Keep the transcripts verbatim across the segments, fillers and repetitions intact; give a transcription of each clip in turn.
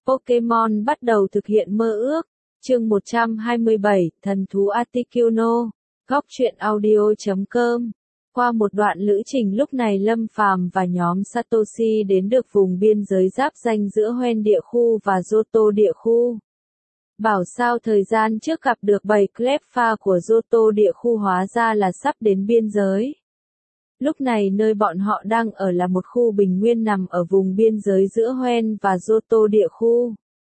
Pokémon bắt đầu thực hiện mơ ước. Chương một trăm hai mươi bảy, Thần thú Articuno. Góc truyện audio chấm com. Qua một đoạn lữ trình lúc này Lâm Phàm và nhóm Satoshi đến được vùng biên giới giáp ranh giữa Hoenn địa khu và Johto địa khu. Bảo sao thời gian trước gặp được bầy Cleffa của Johto địa khu hóa ra là sắp đến biên giới. Lúc này nơi bọn họ đang ở là một khu bình nguyên nằm ở vùng biên giới giữa Hoenn và Johto địa khu.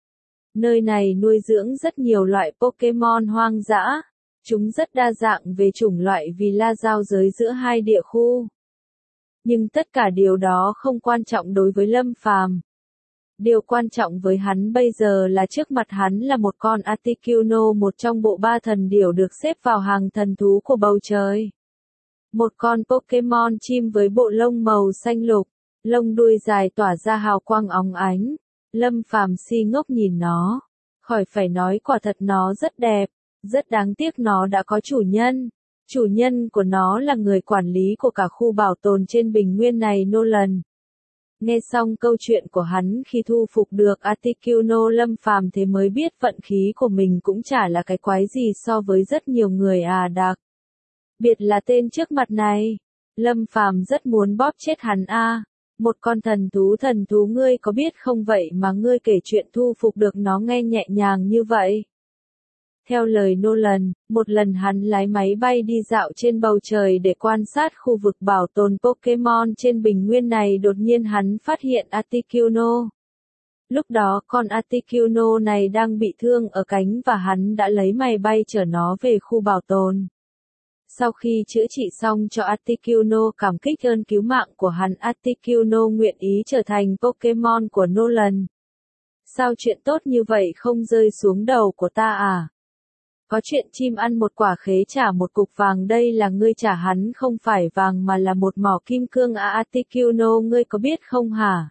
Nơi này nuôi dưỡng rất nhiều loại Pokémon hoang dã. Chúng rất đa dạng về chủng loại vì là giao giới giữa hai địa khu. Nhưng tất cả điều đó không quan trọng đối với Lâm Phàm. Điều quan trọng với hắn bây giờ là trước mặt hắn là một con Articuno, một trong bộ ba thần điểu được xếp vào hàng thần thú của bầu trời. Một con Pokémon chim với bộ lông màu xanh lục, lông đuôi dài tỏa ra hào quang óng ánh. Lâm Phàm si ngốc nhìn nó. Khỏi phải nói, quả thật nó rất đẹp. Rất đáng tiếc nó đã có chủ nhân. Chủ nhân của nó là người quản lý của cả khu bảo tồn trên bình nguyên này, Nolan. Nghe xong câu chuyện của hắn khi thu phục được Articuno, Lâm Phàm thế mới biết vận khí của mình cũng chả là cái quái gì so với rất nhiều người à đặc. Biệt là tên trước mặt này. Lâm Phàm rất muốn bóp chết hắn a. À. Một con thần thú thần thú ngươi có biết không vậy mà ngươi kể chuyện thu phục được nó nghe nhẹ nhàng như vậy. Theo lời Nolan, một lần hắn lái máy bay đi dạo trên bầu trời để quan sát khu vực bảo tồn Pokémon trên bình nguyên này, đột nhiên hắn phát hiện Articuno. Lúc đó con Articuno này đang bị thương ở cánh và hắn đã lấy máy bay chở nó về khu bảo tồn. Sau khi chữa trị xong cho Articuno, cảm kích ơn cứu mạng của hắn, Articuno nguyện ý trở thành Pokémon của Nolan. Sao chuyện tốt như vậy không rơi xuống đầu của ta à? Có chuyện chim ăn một quả khế trả một cục vàng, đây là ngươi trả hắn không phải vàng mà là một mỏ kim cương à, Articuno ngươi có biết không hả?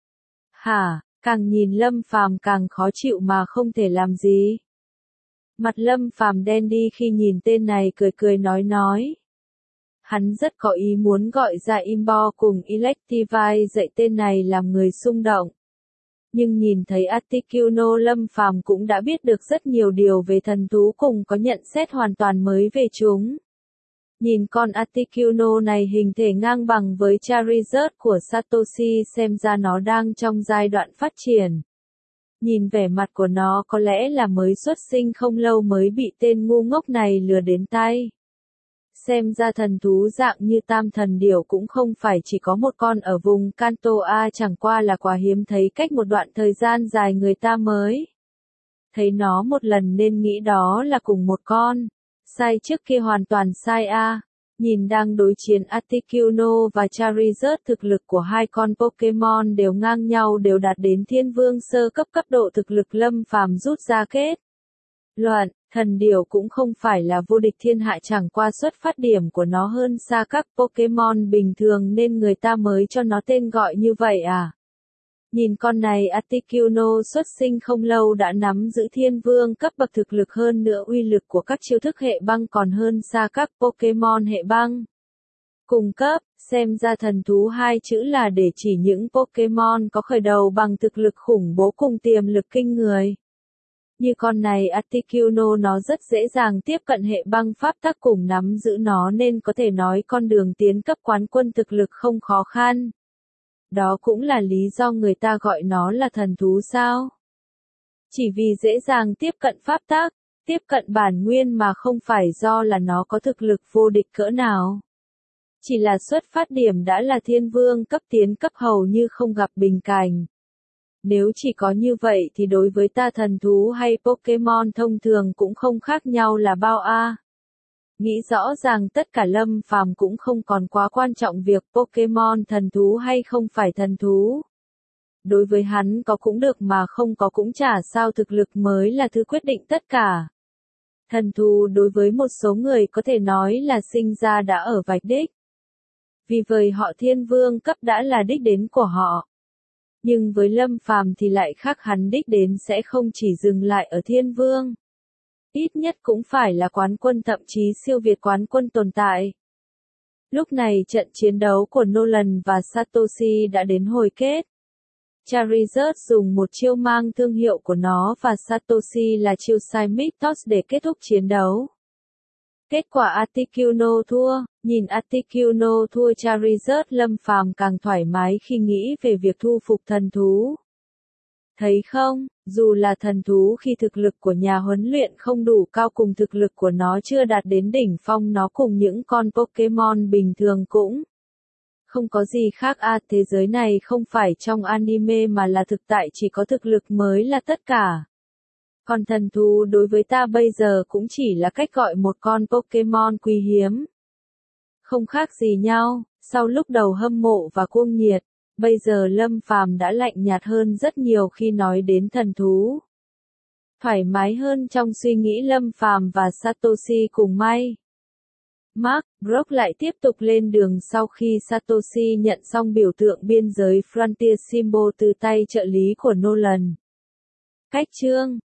Hả? Càng nhìn Lâm Phàm càng khó chịu mà không thể làm gì. Mặt Lâm Phàm đen đi khi nhìn tên này, cười cười nói nói. Hắn rất có ý muốn gọi ra Imbo cùng Electivire dạy tên này làm người xung động. Nhưng nhìn thấy Articuno, Lâm Phàm cũng đã biết được rất nhiều điều về thần thú cùng có nhận xét hoàn toàn mới về chúng. Nhìn con Articuno này hình thể ngang bằng với Charizard của Satoshi, xem ra nó đang trong giai đoạn phát triển. Nhìn vẻ mặt của nó có lẽ là mới xuất sinh không lâu mới bị tên ngu ngốc này lừa đến tay. Xem ra thần thú dạng như tam thần điểu cũng không phải chỉ có một con ở vùng Kanto A, chẳng qua là quá hiếm thấy, cách một đoạn thời gian dài người ta mới thấy nó một lần nên nghĩ đó là cùng một con. Sai, trước kia hoàn toàn sai a. Nhìn đang đối chiến Articuno và Charizard, thực lực của hai con Pokémon đều ngang nhau, đều đạt đến thiên vương sơ cấp cấp độ thực lực. Lâm Phàm rút ra kết luận, thần điểu cũng không phải là vô địch thiên hạ, chẳng qua xuất phát điểm của nó hơn xa các Pokémon bình thường nên người ta mới cho nó tên gọi như vậy à. Nhìn con này Articuno xuất sinh không lâu đã nắm giữ thiên vương cấp bậc thực lực, hơn nữa uy lực của các chiêu thức hệ băng còn hơn xa các Pokémon hệ băng cùng cấp, xem ra thần thú hai chữ là để chỉ những Pokémon có khởi đầu bằng thực lực khủng bố cùng tiềm lực kinh người. Như con này Articuno, nó rất dễ dàng tiếp cận hệ băng pháp tắc cùng nắm giữ nó nên có thể nói con đường tiến cấp quán quân thực lực không khó khăn. Đó cũng là lý do người ta gọi nó là thần thú sao? Chỉ vì dễ dàng tiếp cận pháp tắc, tiếp cận bản nguyên mà không phải do là nó có thực lực vô địch cỡ nào. Chỉ là xuất phát điểm đã là thiên vương cấp, tiến cấp hầu như không gặp bình cảnh. Nếu chỉ có như vậy thì đối với ta thần thú hay Pokémon thông thường cũng không khác nhau là bao a. À. Nghĩ rõ ràng tất cả, Lâm Phàm cũng không còn quá quan trọng việc Pokémon thần thú hay không phải thần thú. Đối với hắn có cũng được mà không có cũng chả sao, thực lực mới là thứ quyết định tất cả. Thần thú đối với một số người có thể nói là sinh ra đã ở vạch đích. Vì vậy họ thiên vương cấp đã là đích đến của họ. Nhưng với Lâm Phàm thì lại khác, hắn đích đến sẽ không chỉ dừng lại ở thiên vương. Ít nhất cũng phải là quán quân, thậm chí siêu việt quán quân tồn tại. Lúc này trận chiến đấu của Nolan và Satoshi đã đến hồi kết. Charizard dùng một chiêu mang thương hiệu của nó và Satoshi là chiêu Seismic Toss để kết thúc chiến đấu. Kết quả Articuno thua, nhìn Articuno thua Charizard, Lâm Phàm càng thoải mái khi nghĩ về việc thu phục thần thú. Thấy không, dù là thần thú khi thực lực của nhà huấn luyện không đủ cao cùng thực lực của nó chưa đạt đến đỉnh phong, nó cùng những con Pokemon bình thường cũng không có gì khác à, thế giới này không phải trong anime mà là thực tại, chỉ có thực lực mới là tất cả. Còn thần thú đối với ta bây giờ cũng chỉ là cách gọi một con Pokemon quý hiếm. Không khác gì nhau, sau lúc đầu hâm mộ và cuồng nhiệt, bây giờ Lâm Phàm đã lạnh nhạt hơn rất nhiều khi nói đến thần thú. Thoải mái hơn trong suy nghĩ, Lâm Phàm và Satoshi cùng may. Mark Brock lại tiếp tục lên đường sau khi Satoshi nhận xong biểu tượng biên giới Frontier Symbol từ tay trợ lý của Nolan. Cách chương